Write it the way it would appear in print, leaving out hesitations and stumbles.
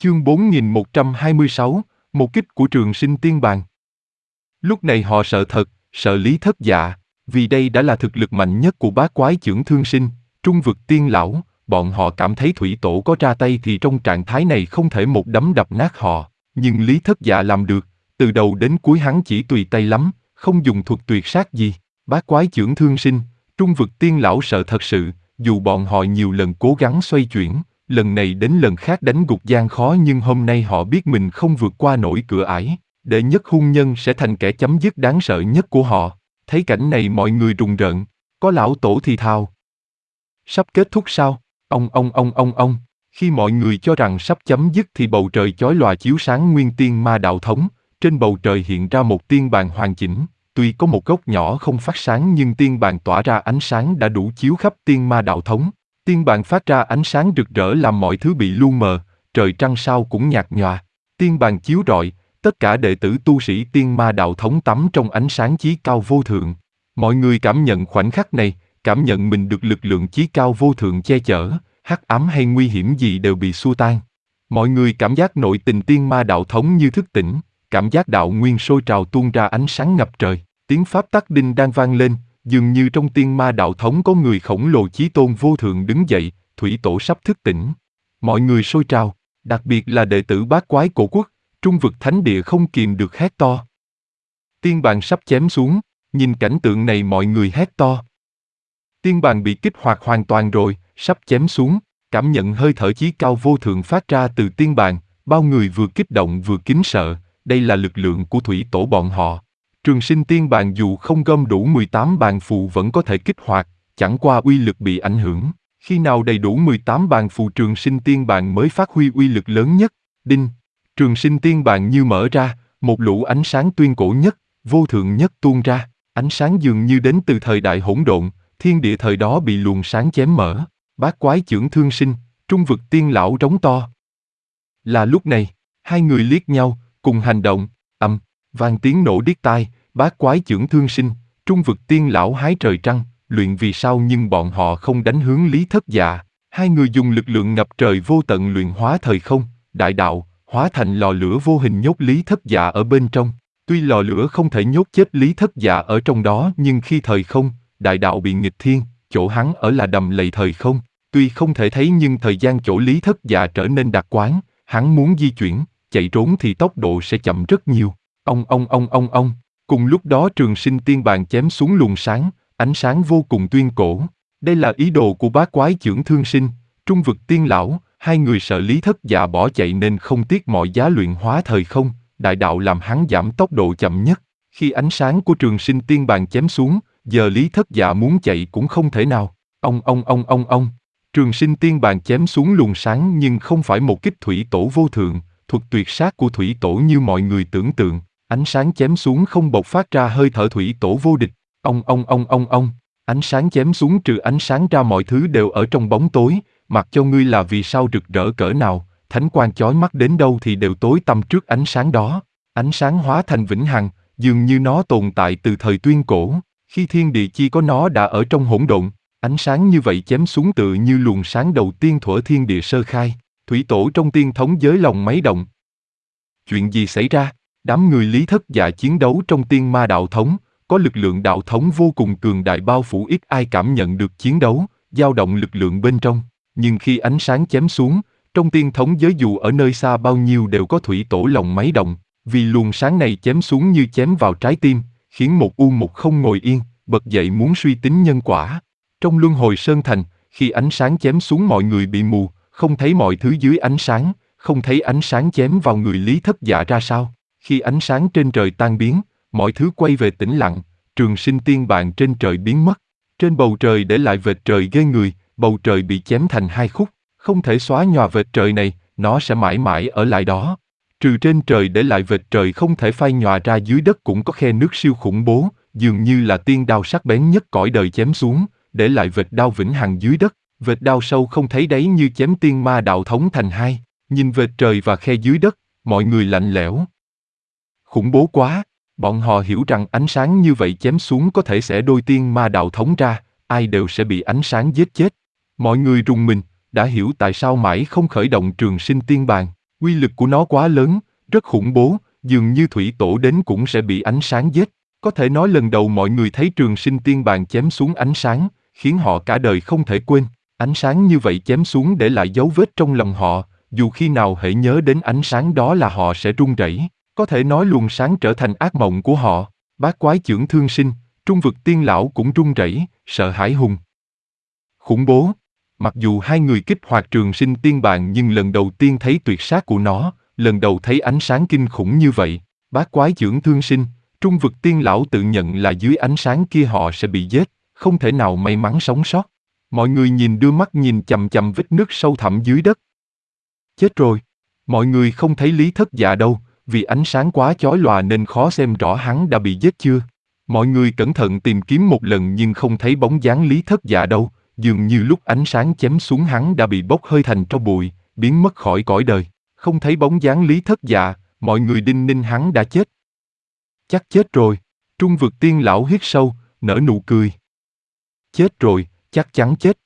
Chương 4126, một kích của Trường Sinh Tiên Bàng. Lúc này họ sợ thật, sợ Lý Thất Dạ, vì đây đã là thực lực mạnh nhất của bát quái chưởng thương sinh, trung vực tiên lão, bọn họ cảm thấy thủy tổ có ra tay thì trong trạng thái này không thể một đấm đập nát họ, nhưng Lý Thất Dạ làm được, từ đầu đến cuối hắn chỉ tùy tay lắm, không dùng thuật tuyệt sát gì, bát quái chưởng thương sinh, trung vực tiên lão sợ thật sự, dù bọn họ nhiều lần cố gắng xoay chuyển, lần này đến lần khác đánh gục gian khó nhưng hôm nay họ biết mình không vượt qua nổi cửa ải, đệ nhất hung nhân sẽ thành kẻ chấm dứt đáng sợ nhất của họ. Thấy cảnh này mọi người rùng rợn, có lão tổ thì thào. Sắp kết thúc sao? Ông. Khi mọi người cho rằng sắp chấm dứt thì bầu trời chói lòa chiếu sáng nguyên tiên ma đạo thống, trên bầu trời hiện ra một tiên bàng hoàn chỉnh, tuy có một góc nhỏ không phát sáng nhưng tiên bàng tỏa ra ánh sáng đã đủ chiếu khắp tiên ma đạo thống. Tiên bàng phát ra ánh sáng rực rỡ làm mọi thứ bị lu mờ, trời trăng sao cũng nhạt nhòa. Tiên bàng chiếu rọi, tất cả đệ tử tu sĩ tiên ma đạo thống tắm trong ánh sáng chí cao vô thượng. Mọi người cảm nhận khoảnh khắc này, cảm nhận mình được lực lượng chí cao vô thượng che chở, hắc ám hay nguy hiểm gì đều bị xua tan. Mọi người cảm giác nội tình tiên ma đạo thống như thức tỉnh, cảm giác đạo nguyên sôi trào tuôn ra ánh sáng ngập trời. Tiếng pháp tắc đinh đang vang lên, dường như trong tiên ma đạo thống có người khổng lồ chí tôn vô thượng đứng dậy, thủy tổ sắp thức tỉnh. Mọi người sôi trào, đặc biệt là đệ tử bát quái cổ quốc, trung vực thánh địa không kìm được hét to. Tiên bàng sắp chém xuống, nhìn cảnh tượng này mọi người hét to. Tiên bàng bị kích hoạt hoàn toàn rồi, sắp chém xuống, cảm nhận hơi thở chí cao vô thượng phát ra từ tiên bàng, bao người vừa kích động vừa kính sợ, đây là lực lượng của thủy tổ bọn họ. Trường Sinh Tiên Bàng dù không gom đủ 18 bàng phù vẫn có thể kích hoạt, chẳng qua uy lực bị ảnh hưởng. Khi nào đầy đủ 18 bàng phù Trường Sinh Tiên Bàng mới phát huy uy lực lớn nhất. Đinh! Trường Sinh Tiên Bàng như mở ra, một lũ ánh sáng tuyên cổ nhất, vô thượng nhất tuôn ra. Ánh sáng dường như đến từ thời đại hỗn độn, thiên địa thời đó bị luồng sáng chém mở. Bát quái chưởng thương sinh, trung vực tiên lão rống to. Là lúc này, hai người liếc nhau, cùng hành động, vang tiếng nổ điếc tai, bát quái chưởng thương sinh, trung vực tiên lão hái trời trăng, luyện vì sao nhưng bọn họ không đánh hướng Lý Thất Dạ. Hai người dùng lực lượng ngập trời vô tận luyện hóa thời không, đại đạo, hóa thành lò lửa vô hình nhốt Lý Thất Dạ ở bên trong. Tuy lò lửa không thể nhốt chết Lý Thất Dạ ở trong đó nhưng khi thời không, đại đạo bị nghịch thiên, chỗ hắn ở là đầm lầy thời không. Tuy không thể thấy nhưng thời gian chỗ Lý Thất Dạ trở nên đặc quán, hắn muốn di chuyển, chạy trốn thì tốc độ sẽ chậm rất nhiều. Ông. Cùng lúc đó Trường Sinh Tiên Bàng chém xuống luồng sáng, ánh sáng vô cùng tuyên cổ. Đây là ý đồ của bát quái chưởng thương sinh, trung vực tiên lão, hai người sợ Lý Thất Dạ bỏ chạy nên không tiếc mọi giá luyện hóa thời không, đại đạo làm hắn giảm tốc độ chậm nhất. Khi ánh sáng của Trường Sinh Tiên Bàng chém xuống, giờ Lý Thất Dạ muốn chạy cũng không thể nào. Ông. Trường Sinh Tiên Bàng chém xuống luồng sáng nhưng không phải một kích thủy tổ vô thượng, thuật tuyệt sát của thủy tổ như mọi người tưởng tượng. Ánh sáng chém xuống không bộc phát ra hơi thở thủy tổ vô địch. Ông. Ánh sáng chém xuống trừ ánh sáng ra mọi thứ đều ở trong bóng tối, mặc cho ngươi là vì sao rực rỡ cỡ nào, thánh quang chói mắt đến đâu thì đều tối tăm trước ánh sáng đó. Ánh sáng hóa thành vĩnh hằng, dường như nó tồn tại từ thời tuyên cổ, khi thiên địa chi có nó đã ở trong hỗn độn. Ánh sáng như vậy chém xuống tự như luồng sáng đầu tiên thuở thiên địa sơ khai, thủy tổ trong tiên thống giới lòng máy động. Chuyện gì xảy ra? Đám người Lý Thất Dạ chiến đấu trong tiên ma đạo thống, có lực lượng đạo thống vô cùng cường đại bao phủ ít ai cảm nhận được chiến đấu, dao động lực lượng bên trong. Nhưng khi ánh sáng chém xuống, trong tiên thống giới dù ở nơi xa bao nhiêu đều có thủy tổ lòng máy động, vì luồng sáng này chém xuống như chém vào trái tim, khiến một u một không ngồi yên, bật dậy muốn suy tính nhân quả. Trong luân hồi sơn thành, khi ánh sáng chém xuống mọi người bị mù, không thấy mọi thứ dưới ánh sáng, không thấy ánh sáng chém vào người Lý Thất Dạ ra sao. Khi ánh sáng trên trời tan biến, mọi thứ quay về tĩnh lặng, Trường Sinh Tiên Bàng trên trời biến mất. Trên bầu trời để lại vệt trời ghê người, bầu trời bị chém thành hai khúc, không thể xóa nhòa vệt trời này, nó sẽ mãi mãi ở lại đó. Trừ trên trời để lại vệt trời không thể phai nhòa ra dưới đất cũng có khe nước siêu khủng bố, dường như là tiên đao sắc bén nhất cõi đời chém xuống, để lại vệt đao vĩnh hằng dưới đất, vệt đao sâu không thấy đáy như chém tiên ma đạo thống thành hai. Nhìn vệt trời và khe dưới đất, mọi người lạnh lẽo. Khủng bố quá, bọn họ hiểu rằng ánh sáng như vậy chém xuống có thể sẽ đôi tiên ma đạo thống ra, ai đều sẽ bị ánh sáng giết chết. Mọi người rùng mình, đã hiểu tại sao mãi không khởi động Trường Sinh Tiên Bàng. Uy lực của nó quá lớn, rất khủng bố, dường như thủy tổ đến cũng sẽ bị ánh sáng giết. Có thể nói lần đầu mọi người thấy trường sinh tiên bàng chém xuống ánh sáng, khiến họ cả đời không thể quên. Ánh sáng như vậy chém xuống để lại dấu vết trong lòng họ, dù khi nào hễ nhớ đến ánh sáng đó là họ sẽ run rẩy. Có thể nói luồng sáng trở thành ác mộng của họ. Bát quái chưởng thương sinh, trung vực tiên lão cũng run rẩy, sợ hãi hùng. Khủng bố. Mặc dù hai người kích hoạt trường sinh tiên bàng nhưng lần đầu tiên thấy tuyệt sát của nó, lần đầu thấy ánh sáng kinh khủng như vậy. Bát quái chưởng thương sinh, trung vực tiên lão tự nhận là dưới ánh sáng kia họ sẽ bị giết, không thể nào may mắn sống sót. Mọi người đưa mắt nhìn chằm chằm vết nứt sâu thẳm dưới đất. Chết rồi. Mọi người không thấy Lý Thất Dạ đâu, vì ánh sáng quá chói lòa nên khó xem rõ hắn đã bị giết chưa. Mọi người cẩn thận tìm kiếm một lần nhưng không thấy bóng dáng Lý Thất Dạ đâu, dường như lúc ánh sáng chém xuống hắn đã bị bốc hơi thành tro bụi, biến mất khỏi cõi đời. Không thấy bóng dáng Lý Thất Dạ, mọi người đinh ninh hắn đã chết. Chắc chết rồi. Trung vực tiên lão hít sâu, nở nụ cười. Chết rồi, chắc chắn chết.